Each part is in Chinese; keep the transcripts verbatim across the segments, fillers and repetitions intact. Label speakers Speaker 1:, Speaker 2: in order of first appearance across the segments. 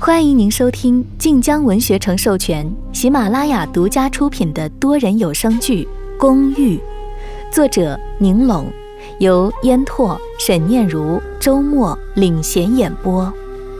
Speaker 1: 欢迎您收听晋江文学城授权、喜马拉雅独家出品的多人有声剧《公寓》，作者宁拢，由烟拓、沈念如、周末领衔演播。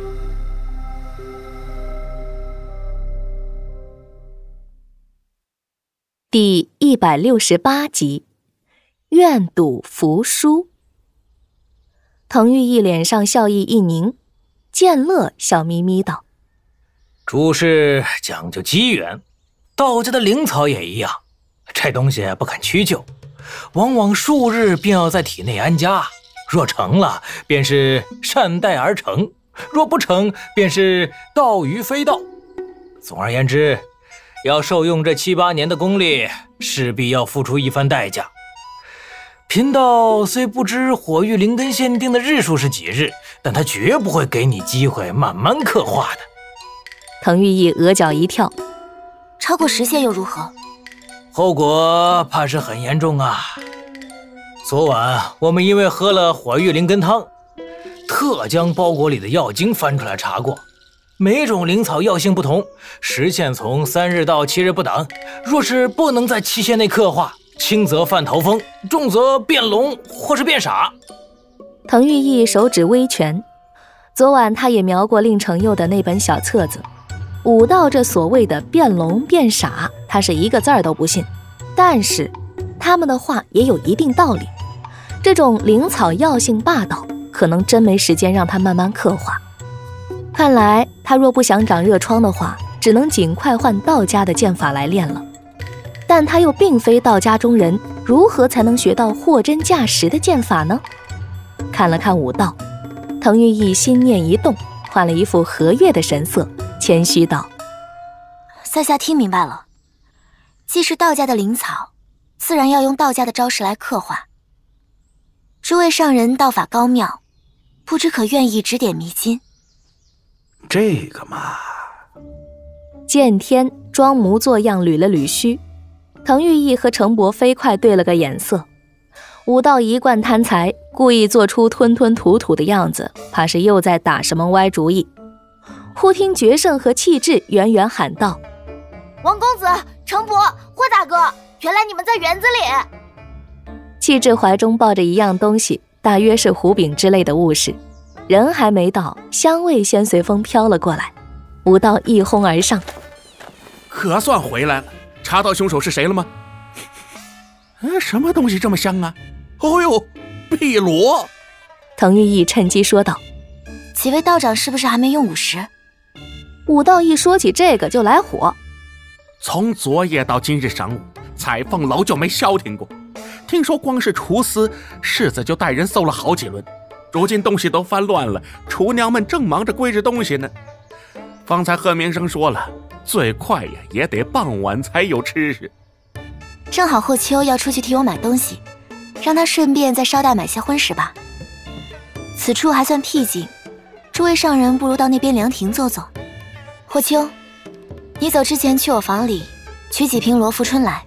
Speaker 1: 第一百六十八集，愿赌服输。滕玉义脸上笑意一凝，见乐笑眯眯道：
Speaker 2: 诸事讲究机缘，道家的灵草也一样，这东西不肯屈就，往往数日便要在体内安家，若成了便是善待而成，若不成便是道于非道。总而言之，要受用这七八年的功力，势必要付出一番代价。贫道虽不知火域灵根限定的日数是几日，但他绝不会给你机会慢慢刻画的。
Speaker 1: 滕玉义额角一跳，
Speaker 3: 超过时限又如何？
Speaker 2: 后果怕是很严重啊。昨晚我们因为喝了火域灵根汤，特将包裹里的药精翻出来查过，每种灵草药性不同，时限从三日到七日不等，若是不能在期限内刻画，轻则犯头风，重则变聋或是变傻。
Speaker 1: 滕玉义手指微拳，昨晚他也描过令程佑的那本小册子，武道这所谓的变聋变傻，他是一个字儿都不信，但是他们的话也有一定道理。这种灵草药性霸道，可能真没时间让他慢慢刻画。看来他若不想长热疮的话，只能尽快换道家的剑法来练了。但他又并非道家中人，如何才能学到货真价实的剑法呢？看了看武道，滕玉义心念一动，换了一副和悦的神色，谦虚道：
Speaker 3: 在下听明白了，既是道家的灵草，自然要用道家的招式来刻画。诸位上人道法高妙，不知可愿意指点迷津？
Speaker 4: 这个嘛……
Speaker 1: 见天装模作样捋了捋须，滕玉义和程伯飞快对了个眼色。武道一贯贪财，故意做出吞吞吐吐的样子，怕是又在打什么歪主意。忽听决胜和气质远远喊道：
Speaker 3: 王公子、程伯、霍大哥，原来你们在园子里。
Speaker 1: 气质怀中抱着一样东西，大约是胡饼之类的物事，人还没到，香味先随风飘了过来。武道一哄而上：
Speaker 4: 可算回来了，查到凶手是谁了吗？嗯，什么东西这么香啊？哦呦，碧螺！
Speaker 1: 滕玉义趁机说道：
Speaker 3: 几位道长是不是还没用午时？
Speaker 1: 武道一说起这个就来火。
Speaker 4: 从昨夜到今日晌午，彩凤楼就没消停过。听说光是厨司，世子就带人搜了好几轮。如今东西都翻乱了，厨娘们正忙着归置东西呢。方才贺明生说了，最快呀也得傍晚才有吃食。
Speaker 3: 正好霍秋要出去替我买东西，让他顺便再捎带买些荤食吧。此处还算僻静，诸位上人不如到那边凉亭坐坐。霍秋，你走之前去我房里取几瓶罗浮春来。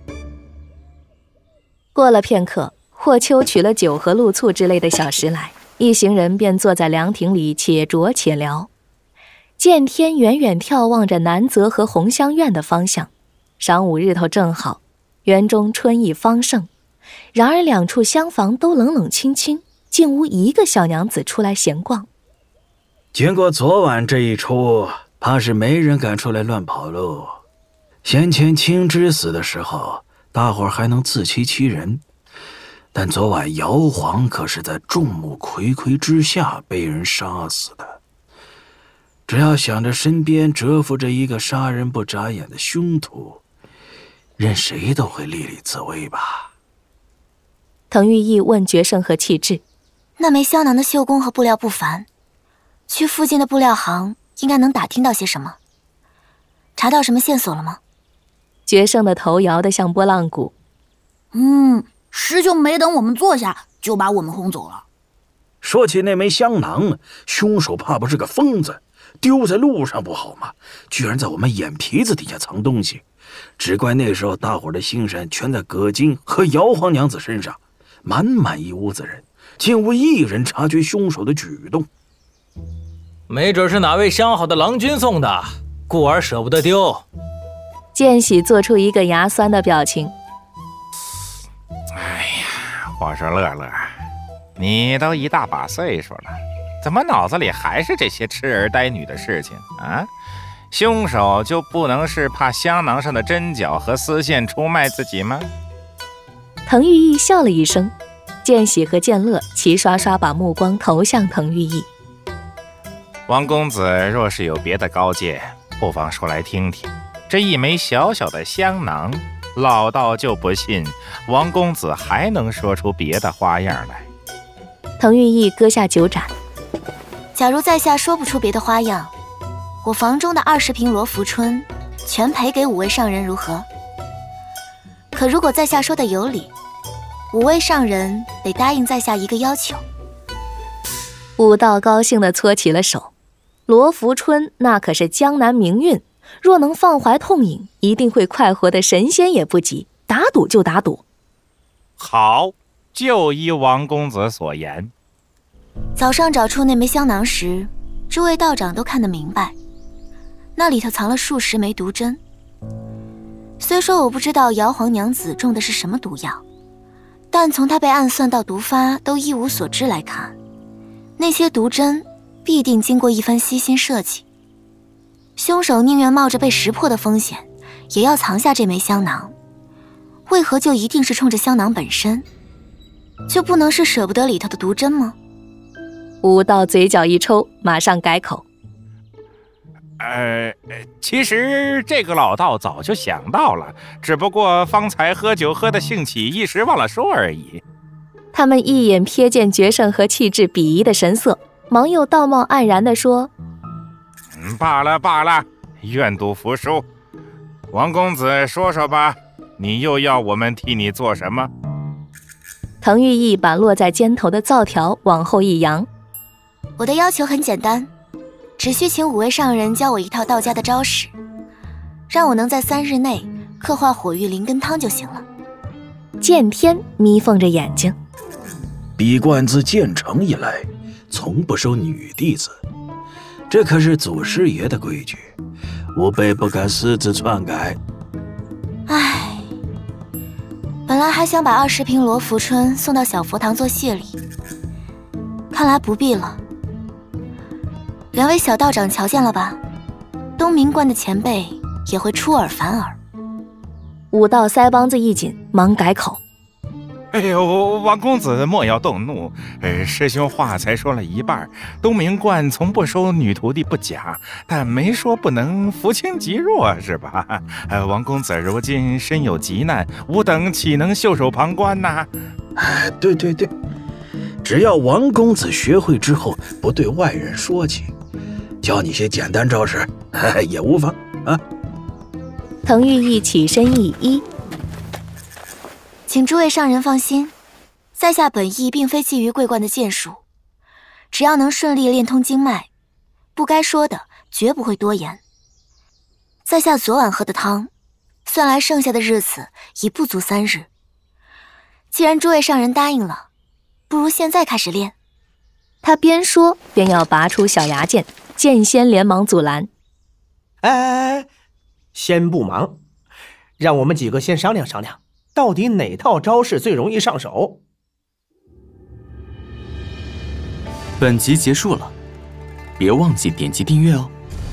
Speaker 1: 过了片刻，霍秋取了酒和露醋之类的小食来，一行人便坐在凉亭里且酌且聊。见天远远眺望着南泽和红香院的方向，晌午日头正好，园中春意方盛。然而两处厢房都冷冷清清，竟无一个小娘子出来闲逛。
Speaker 5: 经过昨晚这一出，怕是没人敢出来乱跑喽。先前青枝死的时候，大伙儿还能自欺欺人，但昨晚姚皇可是在众目睽睽之下被人杀死的。只要想着身边蛰伏着一个杀人不眨眼的凶徒，任谁都会历历自危吧。
Speaker 1: 滕玉义问决胜和气质：
Speaker 3: 那枚胶囊的绣工和布料不凡，去附近的布料行应该能打听到些什么，查到什么线索了吗？
Speaker 1: 决胜的头摇得像拨浪鼓。
Speaker 6: 嗯，师兄没等我们坐下就把我们轰走了。
Speaker 5: 说起那枚香囊，凶手怕不是个疯子，丢在路上不好吗？居然在我们眼皮子底下藏东西，只怪那时候大伙的心神全在葛金和姚皇娘子身上，满满一屋子人，竟无一人察觉凶手的举动。
Speaker 2: 没准是哪位相好的郎君送的，故而舍不得丢。
Speaker 1: 见喜做出一个牙酸的表情。
Speaker 7: 哎呀，我说乐乐，你都一大把岁数了，怎么脑子里还是这些痴儿呆女的事情啊？凶手就不能是怕香囊上的针脚和丝线出卖自己吗？
Speaker 1: 滕玉义笑了一声，见喜和见乐齐刷刷把目光投向滕玉义。
Speaker 7: 王公子若是有别的高见，不妨说来听听。这一枚小小的香囊，老道就不信王公子还能说出别的花样来。
Speaker 1: 滕玉义搁下酒盏，
Speaker 3: 假如在下说不出别的花样，我房中的二十瓶罗浮春全赔给五位上人，如何？可如果在下说的有理，五位上人得答应在下一个要求。
Speaker 1: 武道高兴地搓起了手，罗浮春那可是江南名韵，若能放怀痛饮，一定会快活的神仙也不及。打赌就打赌。
Speaker 7: 好，就依王公子所言。
Speaker 3: 早上找出那枚香囊时，诸位道长都看得明白，那里头藏了数十枚毒针。虽说我不知道瑶皇娘子中的是什么毒药，但从她被暗算到毒发都一无所知来看，那些毒针必定经过一番悉心设计。凶手宁愿冒着被识破的风险，也要藏下这枚香囊。为何就一定是冲着香囊本身？就不能是舍不得里头的毒针吗？
Speaker 1: 武道嘴角一抽，马上改口。
Speaker 7: 呃，其实这个老道早就想到了，只不过方才喝酒喝得兴起，一时忘了说而已。
Speaker 1: 他们一眼瞥见决胜和气质鄙夷的神色，忙又道貌岸然地说：
Speaker 7: 嗯，罢了罢了，愿赌服输。王公子说说吧，你又要我们替你做什么？
Speaker 1: 滕玉义把落在肩头的皂条往后一扬。
Speaker 3: 我的要求很简单，只需请五位上人教我一套道家的招式，让我能在三日内刻画火玉灵根汤就行了。
Speaker 1: 剑天眯缝着眼睛，
Speaker 5: 闭关自建成以来，从不收女弟子，这可是祖师爷的规矩，吾辈不敢私自篡改。
Speaker 3: 唉，本来还想把二十瓶罗浮春送到小佛堂做谢礼，看来不必了。两位小道长瞧见了吧？东明观的前辈也会出尔反尔。
Speaker 1: 武道腮帮子一紧，忙改口：
Speaker 7: 哎呦，王公子莫要动怒，呃，师兄话才说了一半，东明观从不收女徒弟不假，但没说不能扶轻济弱，是吧？呃，王公子如今身有急难，吾等岂能袖手旁观呢？
Speaker 5: 哎，对对对，只要王公子学会之后不对外人说起，教你些简单招式也无妨啊。
Speaker 1: 滕玉义起身一揖：
Speaker 3: 请诸位上人放心，在下本意并非觊觎桂冠的剑术，只要能顺利练通经脉，不该说的绝不会多言。在下昨晚喝的汤，算来剩下的日子已不足三日。既然诸位上人答应了，不如现在开始练。
Speaker 1: 他边说边要拔出小牙剑，剑仙连忙阻拦：
Speaker 8: 哎哎哎，先不忙，让我们几个先商量商量，到底哪套招式最容易上手。
Speaker 9: 本集结束了，别忘记点击订阅哦。